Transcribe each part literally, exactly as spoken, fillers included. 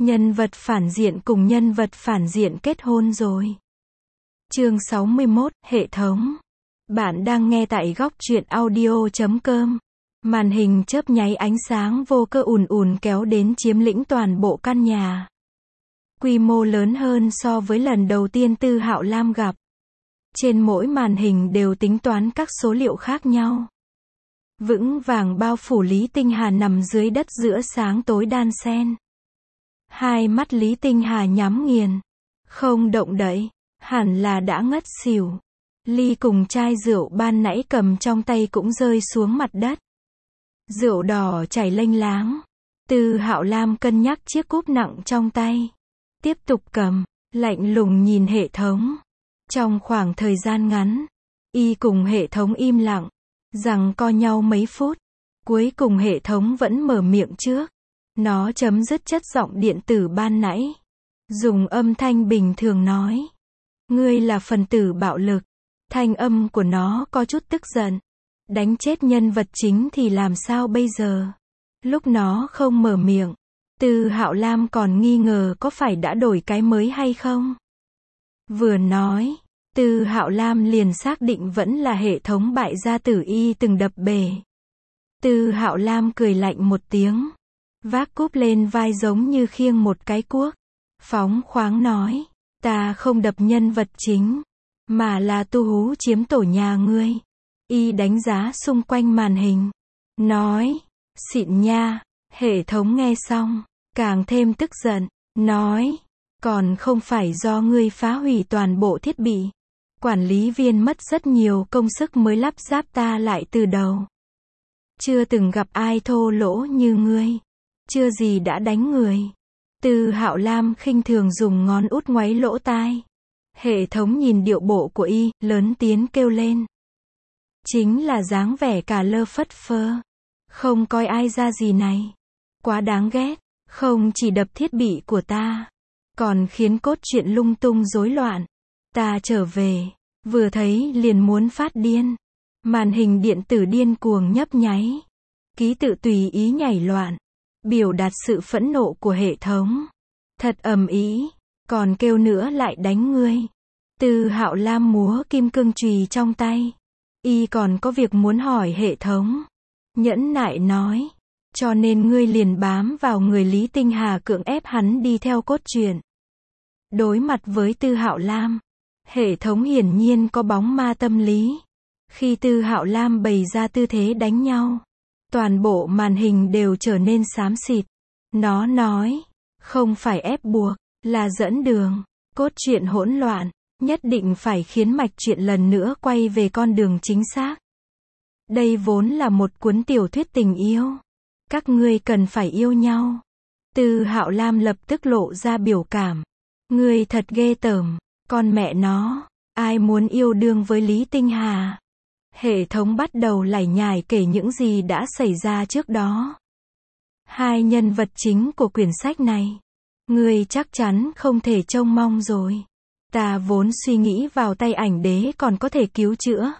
Nhân vật phản diện cùng nhân vật phản diện kết hôn rồi. Chương sáu mươi mốt, hệ thống. Bạn đang nghe tại góc truyện audio chấm com. Màn hình chớp nháy ánh sáng vô cơ ùn ùn kéo đến chiếm lĩnh toàn bộ căn nhà. Quy mô lớn hơn so với lần đầu tiên Tư Hạo Lam gặp. Trên mỗi màn hình đều tính toán các số liệu khác nhau. Vững vàng bao phủ Lý Tinh Hà nằm dưới đất giữa sáng tối đan xen. Hai mắt Lý Tinh Hà nhắm nghiền, không động đậy, hẳn là đã ngất xỉu. Ly cùng chai rượu ban nãy cầm trong tay cũng rơi xuống mặt đất. Rượu đỏ chảy lênh láng. Tư Hạo Lam cân nhắc chiếc cúp nặng trong tay. Tiếp tục cầm, lạnh lùng nhìn hệ thống. Trong khoảng thời gian ngắn, y cùng hệ thống im lặng, giằng co nhau mấy phút. Cuối cùng hệ thống vẫn mở miệng trước. Nó chấm dứt chất giọng điện tử ban nãy. Dùng âm thanh bình thường nói. Ngươi là phần tử bạo lực. Thanh âm của nó có chút tức giận. Đánh chết nhân vật chính thì làm sao bây giờ? Lúc nó không mở miệng, Tư Hạo Lam còn nghi ngờ có phải đã đổi cái mới hay không? Vừa nói, Tư Hạo Lam liền xác định vẫn là hệ thống bại gia tử y từng đập bể. Tư Hạo Lam cười lạnh một tiếng, vác cúp lên vai giống như khiêng một cái cuốc, phóng khoáng nói, ta không đập nhân vật chính, mà là Tu Hú chiếm tổ nhà ngươi. Y đánh giá xung quanh màn hình, nói, xịn nha. Hệ thống nghe xong, càng thêm tức giận, nói, còn không phải do ngươi phá hủy toàn bộ thiết bị. Quản lý viên mất rất nhiều công sức mới lắp ráp ta lại từ đầu. Chưa từng gặp ai thô lỗ như ngươi. Chưa gì đã đánh người. Tư Hạo Lam khinh thường dùng ngón út ngoáy lỗ tai. Hệ thống nhìn điệu bộ của y, lớn tiếng kêu lên. Chính là dáng vẻ cả lơ phất phơ. Không coi ai ra gì này. Quá đáng ghét. Không chỉ đập thiết bị của ta, còn khiến cốt truyện lung tung rối loạn. Ta trở về, vừa thấy liền muốn phát điên. Màn hình điện tử điên cuồng nhấp nháy. Ký tự tùy ý nhảy loạn. Biểu đạt sự phẫn nộ của hệ thống. Thật ầm ĩ, còn kêu nữa lại đánh ngươi. Tư Hạo Lam múa kim cương chùy trong tay. Y còn có việc muốn hỏi hệ thống. Nhẫn nại nói. Cho nên ngươi liền bám vào người Lý Tinh Hà cưỡng ép hắn đi theo cốt truyện. Đối mặt với Tư Hạo Lam, hệ thống hiển nhiên có bóng ma tâm lý. Khi Tư Hạo Lam bày ra tư thế đánh nhau, toàn bộ màn hình đều trở nên xám xịt. Nó nói, không phải ép buộc, là dẫn đường. Cốt truyện hỗn loạn, nhất định phải khiến mạch truyện lần nữa quay về con đường chính xác. Đây vốn là một cuốn tiểu thuyết tình yêu. Các ngươi cần phải yêu nhau. Tư Hạo Lam lập tức lộ ra biểu cảm. Ngươi thật ghê tởm, con mẹ nó, ai muốn yêu đương với Lý Tinh Hà? Hệ thống bắt đầu lải nhải kể những gì đã xảy ra trước đó. Hai nhân vật chính của quyển sách này, ngươi chắc chắn không thể trông mong rồi. Ta vốn suy nghĩ vào tay ảnh đế còn có thể cứu chữa.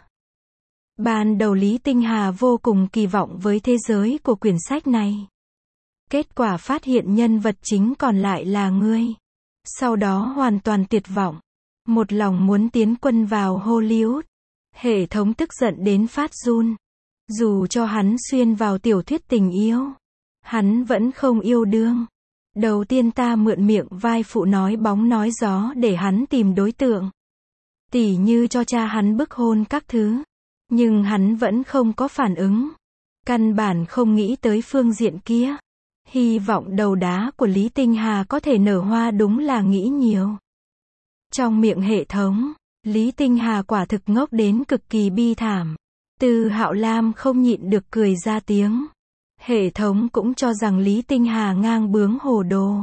Ban đầu Lý Tinh Hà vô cùng kỳ vọng với thế giới của quyển sách này. Kết quả phát hiện nhân vật chính còn lại là ngươi. Sau đó hoàn toàn tuyệt vọng. Một lòng muốn tiến quân vào Hollywood. Hệ thống tức giận đến phát run. Dù cho hắn xuyên vào tiểu thuyết tình yêu, hắn vẫn không yêu đương. Đầu tiên ta mượn miệng vai phụ nói bóng nói gió để hắn tìm đối tượng. Tỉ như cho cha hắn bức hôn các thứ. Nhưng hắn vẫn không có phản ứng. Căn bản không nghĩ tới phương diện kia. Hy vọng đầu đá của Lý Tinh Hà có thể nở hoa đúng là nghĩ nhiều. Trong miệng hệ thống, Lý Tinh Hà quả thực ngốc đến cực kỳ bi thảm. Tư Hạo Lam không nhịn được cười ra tiếng. Hệ thống cũng cho rằng Lý Tinh Hà ngang bướng hồ đồ.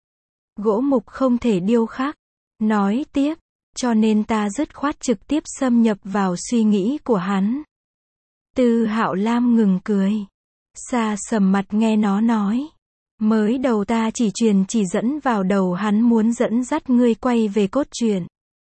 Gỗ mục không thể điêu khắc. Nói tiếp. Cho nên ta dứt khoát trực tiếp xâm nhập vào suy nghĩ của hắn. Tư Hạo Lam ngừng cười. Xa sầm mặt nghe nó nói. Mới đầu ta chỉ truyền chỉ dẫn vào đầu hắn muốn dẫn dắt ngươi quay về cốt truyện.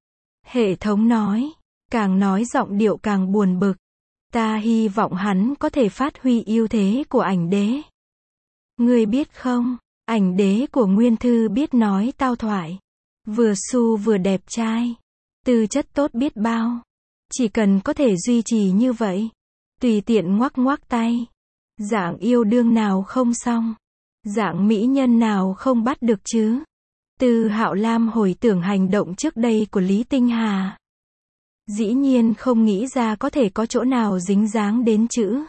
Hệ thống nói. Càng nói giọng điệu càng buồn bực. Ta hy vọng hắn có thể phát huy ưu thế của ảnh đế. Ngươi biết không, Ảnh đế của Nguyên Thư biết nói tao thoại. Vừa su vừa đẹp trai. Tư chất tốt biết bao. Chỉ cần có thể duy trì như vậy. Tùy tiện ngoắc ngoắc tay. Dạng yêu đương nào không xong. Dạng mỹ nhân nào không bắt được chứ. Tư Hạo Lam hồi tưởng hành động trước đây của Lý Tinh Hà. Dĩ nhiên không nghĩ ra có thể có chỗ nào dính dáng đến chữ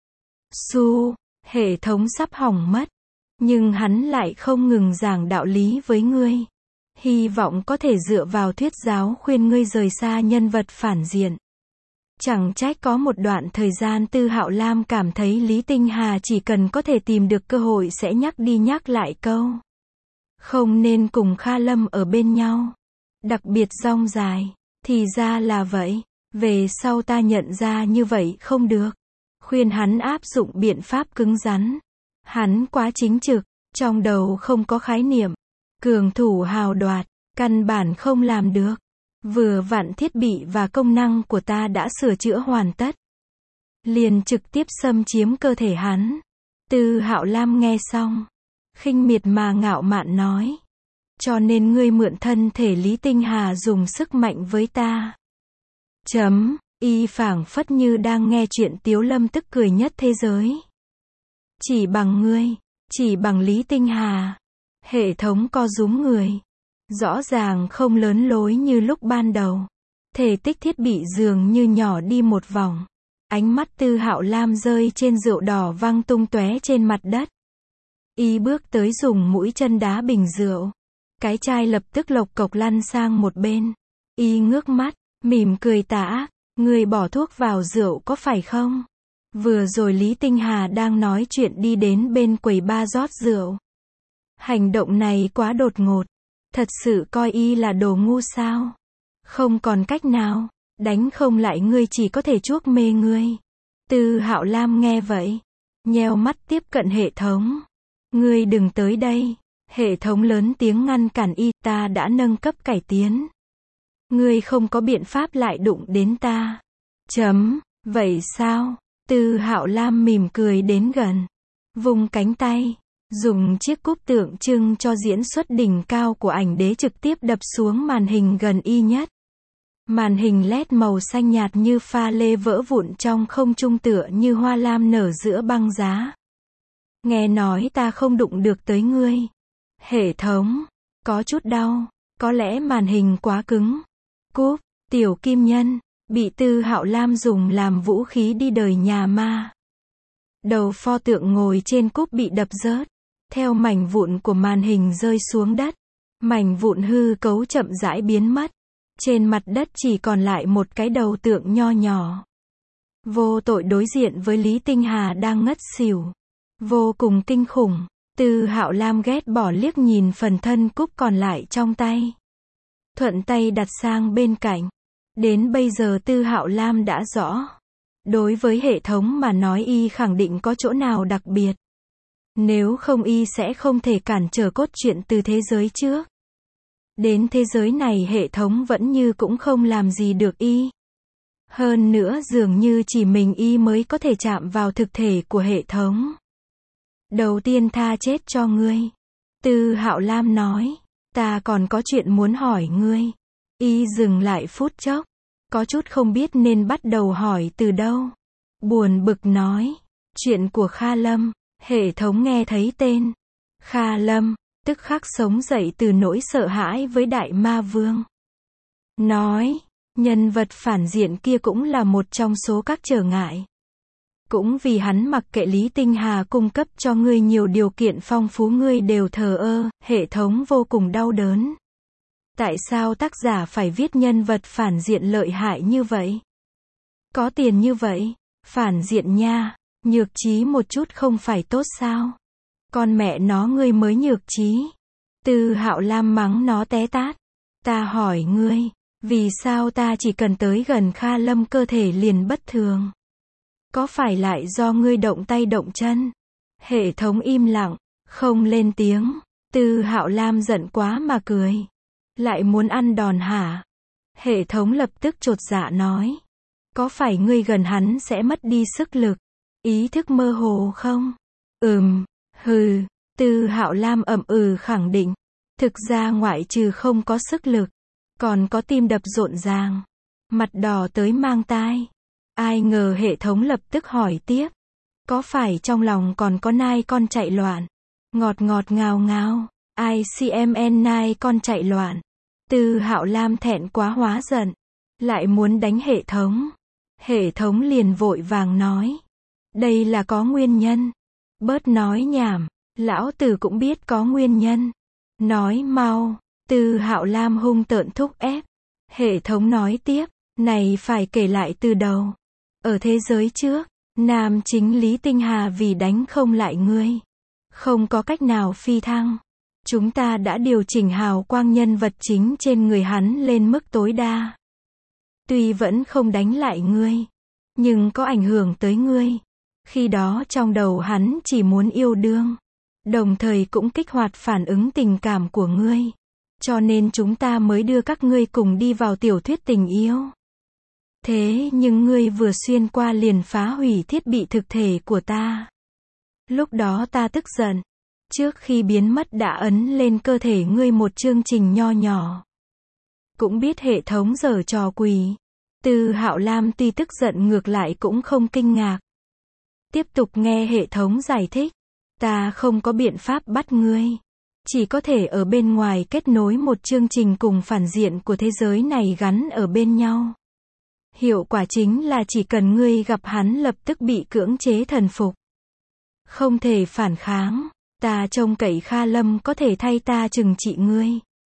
su. Hệ thống sắp hỏng mất. Nhưng hắn lại không ngừng giảng đạo lý với ngươi. Hy vọng có thể dựa vào thuyết giáo khuyên ngươi rời xa nhân vật phản diện. Chẳng trách có một đoạn thời gian Tư Hạo Lam cảm thấy Lý Tinh Hà chỉ cần có thể tìm được cơ hội sẽ nhắc đi nhắc lại câu không nên cùng Kha Lâm ở bên nhau. Đặc biệt dong dài. Thì ra là vậy. Về sau ta nhận ra như vậy không được. Khuyên hắn áp dụng biện pháp cứng rắn. Hắn quá chính trực. Trong đầu không có khái niệm. Cường thủ hào đoạt. Căn bản không làm được. Vừa vặn thiết bị và công năng của ta đã sửa chữa hoàn tất. Liền trực tiếp xâm chiếm cơ thể hắn. Tư Hạo Lam nghe xong. Khinh miệt mà ngạo mạn nói. Cho nên ngươi mượn thân thể Lý Tinh Hà dùng sức mạnh với ta. Chấm, y phảng phất như đang nghe chuyện Tiếu Lâm tức cười nhất thế giới. Chỉ bằng ngươi, chỉ bằng Lý Tinh Hà. Hệ thống co rúm người. Rõ ràng không lớn lối như lúc ban đầu. Thể tích thiết bị dường như nhỏ đi một vòng. Ánh mắt Tư Hạo Lam rơi trên rượu đỏ văng tung tóe trên mặt đất. Y bước tới dùng mũi chân đá bình rượu. Cái chai lập tức lộc cộc lăn sang một bên. Y ngước mắt, mỉm cười tà ác. Người bỏ thuốc vào rượu có phải không? Vừa rồi Lý Tinh Hà đang nói chuyện đi đến bên quầy bar rót rượu. Hành động này quá đột ngột. Thật sự coi y là đồ ngu sao? Không còn cách nào. Đánh không lại ngươi chỉ có thể chuốc mê ngươi. Tư Hạo Lam nghe vậy. Nheo mắt tiếp cận hệ thống. Ngươi đừng tới đây. Hệ thống lớn tiếng ngăn cản y. Ta đã nâng cấp cải tiến. Ngươi không có biện pháp lại đụng đến ta. Chấm. Vậy sao? Tư Hạo Lam mỉm cười đến gần. Vùng cánh tay. Dùng chiếc cúp tượng trưng cho diễn xuất đỉnh cao của ảnh đế trực tiếp đập xuống màn hình gần y nhất. Màn hình led màu xanh nhạt như pha lê vỡ vụn trong không trung tựa như hoa lam nở giữa băng giá. Nghe nói ta không đụng được tới ngươi. Hệ thống. Có chút đau. Có lẽ màn hình quá cứng. Cúp. Tiểu kim nhân. Bị Tư Hạo Lam dùng làm vũ khí đi đời nhà ma. Đầu pho tượng ngồi trên cúp bị đập rớt. Theo mảnh vụn của màn hình rơi xuống đất. Mảnh vụn hư cấu chậm rãi biến mất. Trên mặt đất chỉ còn lại một cái đầu tượng nho nhỏ. Vô tội đối diện với Lý Tinh Hà đang ngất xỉu. Vô cùng kinh khủng. Tư Hạo Lam ghét bỏ liếc nhìn phần thân cúp còn lại trong tay. Thuận tay đặt sang bên cạnh. Đến bây giờ Tư Hạo Lam đã rõ. Đối với hệ thống mà nói y khẳng định có chỗ nào đặc biệt. Nếu không y sẽ không thể cản trở cốt truyện từ thế giới trước. Đến thế giới này hệ thống vẫn như cũng không làm gì được y. Hơn nữa dường như chỉ mình y mới có thể chạm vào thực thể của hệ thống. Đầu tiên tha chết cho ngươi. Tư Hạo Lam nói. Ta còn có chuyện muốn hỏi ngươi. Y dừng lại phút chốc. Có chút không biết nên bắt đầu hỏi từ đâu. Buồn bực nói. Chuyện của Kha Lâm. Hệ thống nghe thấy tên. Kha Lâm. Tức khắc sống dậy từ nỗi sợ hãi với Đại Ma Vương. Nói. Nhân vật phản diện kia cũng là một trong số các trở ngại. Cũng vì hắn mặc kệ Lý Tinh Hà cung cấp cho ngươi nhiều điều kiện phong phú ngươi đều thờ ơ, hệ thống vô cùng đau đớn. Tại sao tác giả phải viết nhân vật phản diện lợi hại như vậy? Có tiền như vậy, phản diện nha, nhược trí một chút không phải tốt sao? Con mẹ nó ngươi mới nhược trí. Tư Hạo Lam mắng nó té tát. Ta hỏi ngươi, vì sao ta chỉ cần tới gần Kha Lâm cơ thể liền bất thường? Có phải lại do ngươi động tay động chân? Hệ thống im lặng, không lên tiếng. Tư Hạo Lam giận quá mà cười. Lại muốn ăn đòn hả? Hệ thống lập tức chột dạ nói. Có phải ngươi gần hắn sẽ mất đi sức lực, ý thức mơ hồ không? Ừm, hừ, Từ Hạo Lam ậm ừ khẳng định. Thực ra ngoại trừ không có sức lực, còn có tim đập rộn ràng, mặt đỏ tới mang tai. Ai ngờ hệ thống lập tức hỏi tiếp. Có phải trong lòng còn có nai con chạy loạn? Ngọt ngọt ngào ngào. I C M N nai con chạy loạn. Từ Hạo Lam thẹn quá hóa giận. Lại muốn đánh hệ thống. Hệ thống liền vội vàng nói. Đây là có nguyên nhân. Bớt nói nhảm. Lão tử cũng biết có nguyên nhân. Nói mau. Từ Hạo Lam hung tợn thúc ép. Hệ thống nói tiếp. Này phải kể lại từ đầu. Ở thế giới trước, nam chính Lý Tinh Hà vì đánh không lại ngươi, không có cách nào phi thăng. Chúng ta đã điều chỉnh hào quang nhân vật chính trên người hắn lên mức tối đa. Tuy vẫn không đánh lại ngươi, nhưng có ảnh hưởng tới ngươi. Khi đó trong đầu hắn chỉ muốn yêu đương, đồng thời cũng kích hoạt phản ứng tình cảm của ngươi. Cho nên chúng ta mới đưa các ngươi cùng đi vào tiểu thuyết tình yêu. Thế nhưng ngươi vừa xuyên qua liền phá hủy thiết bị thực thể của ta. Lúc đó ta tức giận. Trước khi biến mất đã ấn lên cơ thể ngươi một chương trình nho nhỏ. Cũng biết hệ thống giở trò quỷ. Từ Hạo Lam tuy tức giận ngược lại cũng không kinh ngạc. Tiếp tục nghe hệ thống giải thích. Ta không có biện pháp bắt ngươi. Chỉ có thể ở bên ngoài kết nối một chương trình cùng phản diện của thế giới này gắn ở bên nhau. Hiệu quả chính là chỉ cần ngươi gặp hắn lập tức bị cưỡng chế thần phục. Không thể phản kháng. Ta trông cậy Kha Lâm có thể thay ta trừng trị ngươi.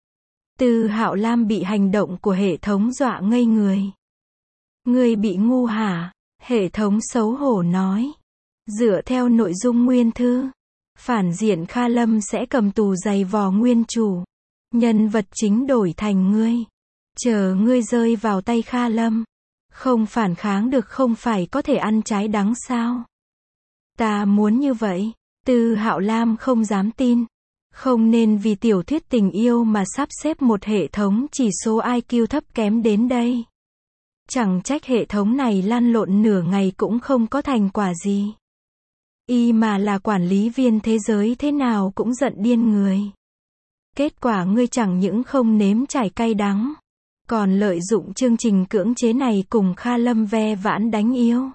Từ Hạo Lam bị hành động của hệ thống dọa ngây người. Ngươi bị ngu hả? Hệ thống xấu hổ nói. Dựa theo nội dung nguyên thư, phản diện Kha Lâm sẽ cầm tù giày vò nguyên chủ. Nhân vật chính đổi thành ngươi. Chờ ngươi rơi vào tay Kha Lâm. Không phản kháng được không phải có thể ăn trái đắng sao? Ta muốn như vậy. Từ Hạo Lam không dám tin. Không nên vì tiểu thuyết tình yêu mà sắp xếp một hệ thống chỉ số I Q thấp kém đến đây. Chẳng trách hệ thống này lăn lộn nửa ngày cũng không có thành quả gì. Y mà là quản lý viên thế giới thế nào cũng giận điên người. Kết quả ngươi chẳng những không nếm trải cay đắng, còn lợi dụng chương trình cưỡng chế này cùng Kha Lâm ve vãn đánh yêu.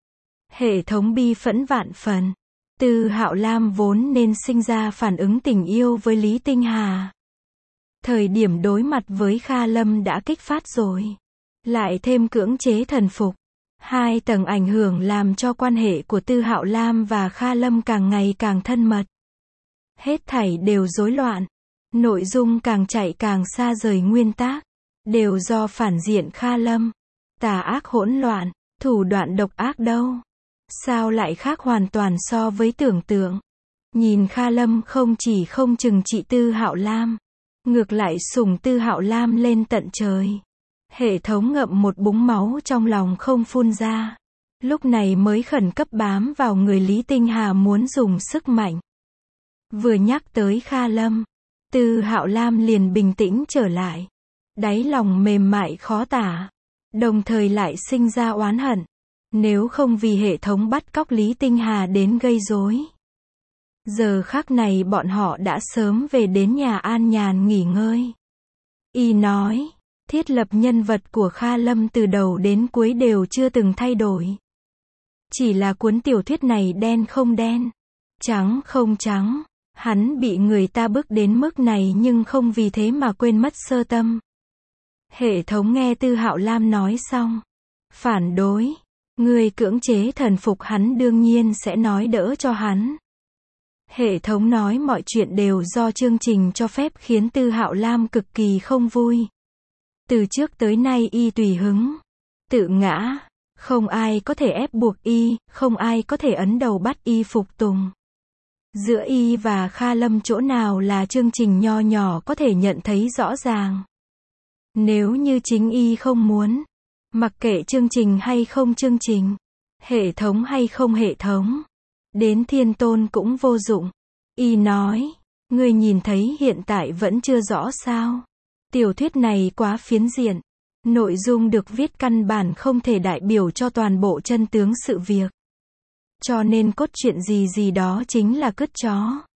Hệ thống bi phẫn vạn phần. Từ Hạo Lam vốn nên sinh ra phản ứng tình yêu với Lý Tinh Hà. Thời điểm đối mặt với Kha Lâm đã kích phát rồi. Lại thêm cưỡng chế thần phục. Hai tầng ảnh hưởng làm cho quan hệ của Từ Hạo Lam và Kha Lâm càng ngày càng thân mật. Hết thảy đều rối loạn. Nội dung càng chạy càng xa rời nguyên tác. Đều do phản diện Kha Lâm. Tà ác hỗn loạn, thủ đoạn độc ác đâu. Sao lại khác hoàn toàn so với tưởng tượng. Nhìn Kha Lâm không chỉ không trừng trị Từ Hạo Lam, ngược lại sủng Từ Hạo Lam lên tận trời. Hệ thống ngậm một búng máu trong lòng không phun ra. Lúc này mới khẩn cấp bám vào người Lý Tinh Hà muốn dùng sức mạnh. Vừa nhắc tới Kha Lâm, Từ Hạo Lam liền bình tĩnh trở lại. Đáy lòng mềm mại khó tả. Đồng thời lại sinh ra oán hận. Nếu không vì hệ thống bắt cóc Lý Tinh Hà đến gây rối, giờ khắc này bọn họ đã sớm về đến nhà an nhàn nghỉ ngơi. Y nói, thiết lập nhân vật của Kha Lâm từ đầu đến cuối đều chưa từng thay đổi. Chỉ là cuốn tiểu thuyết này đen không đen, trắng không trắng. Hắn bị người ta bức đến mức này nhưng không vì thế mà quên mất sơ tâm. Hệ thống nghe Từ Hạo Lam nói xong. Phản đối. Người cưỡng chế thần phục hắn đương nhiên sẽ nói đỡ cho hắn. Hệ thống nói mọi chuyện đều do chương trình cho phép khiến Từ Hạo Lam cực kỳ không vui. Từ trước tới nay y tùy hứng, tự ngã, không ai có thể ép buộc y, không ai có thể ấn đầu bắt y phục tùng. Giữa y và Kha Lâm chỗ nào là chương trình nho nhỏ có thể nhận thấy rõ ràng. Nếu như chính y không muốn, mặc kệ chương trình hay không chương trình, hệ thống hay không hệ thống, đến thiên tôn cũng vô dụng. Y nói, ngươi nhìn thấy hiện tại vẫn chưa rõ sao. Tiểu thuyết này quá phiến diện. Nội dung được viết căn bản không thể đại biểu cho toàn bộ chân tướng sự việc. Cho nên cốt truyện gì gì đó chính là cứt chó.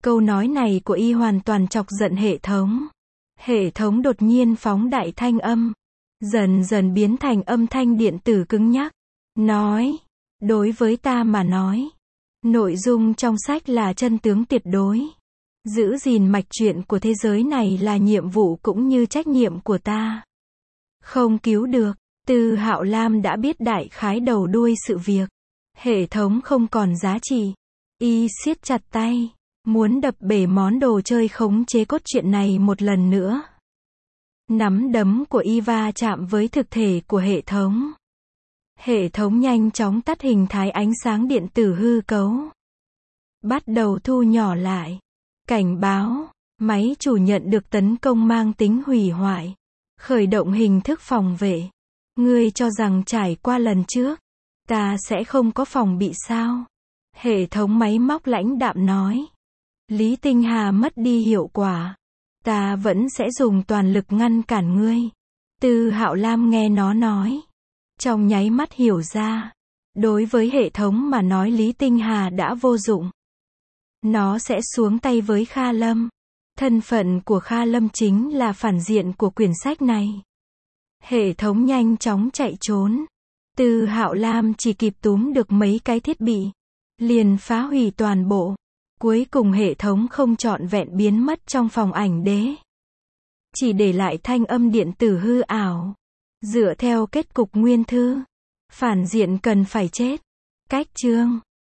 Câu nói này của y hoàn toàn chọc giận hệ thống. Hệ thống đột nhiên phóng đại thanh âm, dần dần biến thành âm thanh điện tử cứng nhắc. Nói, đối với ta mà nói, nội dung trong sách là chân tướng tuyệt đối. Giữ gìn mạch truyện của thế giới này là nhiệm vụ cũng như trách nhiệm của ta. Không cứu được, Tư Hạo Lam đã biết đại khái đầu đuôi sự việc. Hệ thống không còn giá trị. Y siết chặt tay, muốn đập bể món đồ chơi khống chế cốt truyện này một lần nữa. Nắm đấm của y va chạm với thực thể của hệ thống. Hệ thống nhanh chóng tắt hình thái ánh sáng điện tử hư cấu. Bắt đầu thu nhỏ lại. Cảnh báo, máy chủ nhận được tấn công mang tính hủy hoại. Khởi động hình thức phòng vệ. Ngươi cho rằng trải qua lần trước, ta sẽ không có phòng bị sao? Hệ thống máy móc lãnh đạm nói. Lý Tinh Hà mất đi hiệu quả. Ta vẫn sẽ dùng toàn lực ngăn cản ngươi. Tư Hạo Lam nghe nó nói. Trong nháy mắt hiểu ra. Đối với hệ thống mà nói Lý Tinh Hà đã vô dụng. Nó sẽ xuống tay với Kha Lâm. Thân phận của Kha Lâm chính là phản diện của quyển sách này. Hệ thống nhanh chóng chạy trốn. Tư Hạo Lam chỉ kịp túm được mấy cái thiết bị, liền phá hủy toàn bộ. Cuối cùng hệ thống không trọn vẹn biến mất trong phòng ảnh đế. Chỉ để lại thanh âm điện tử hư ảo. Dựa theo kết cục nguyên thư, phản diện cần phải chết. Cách chương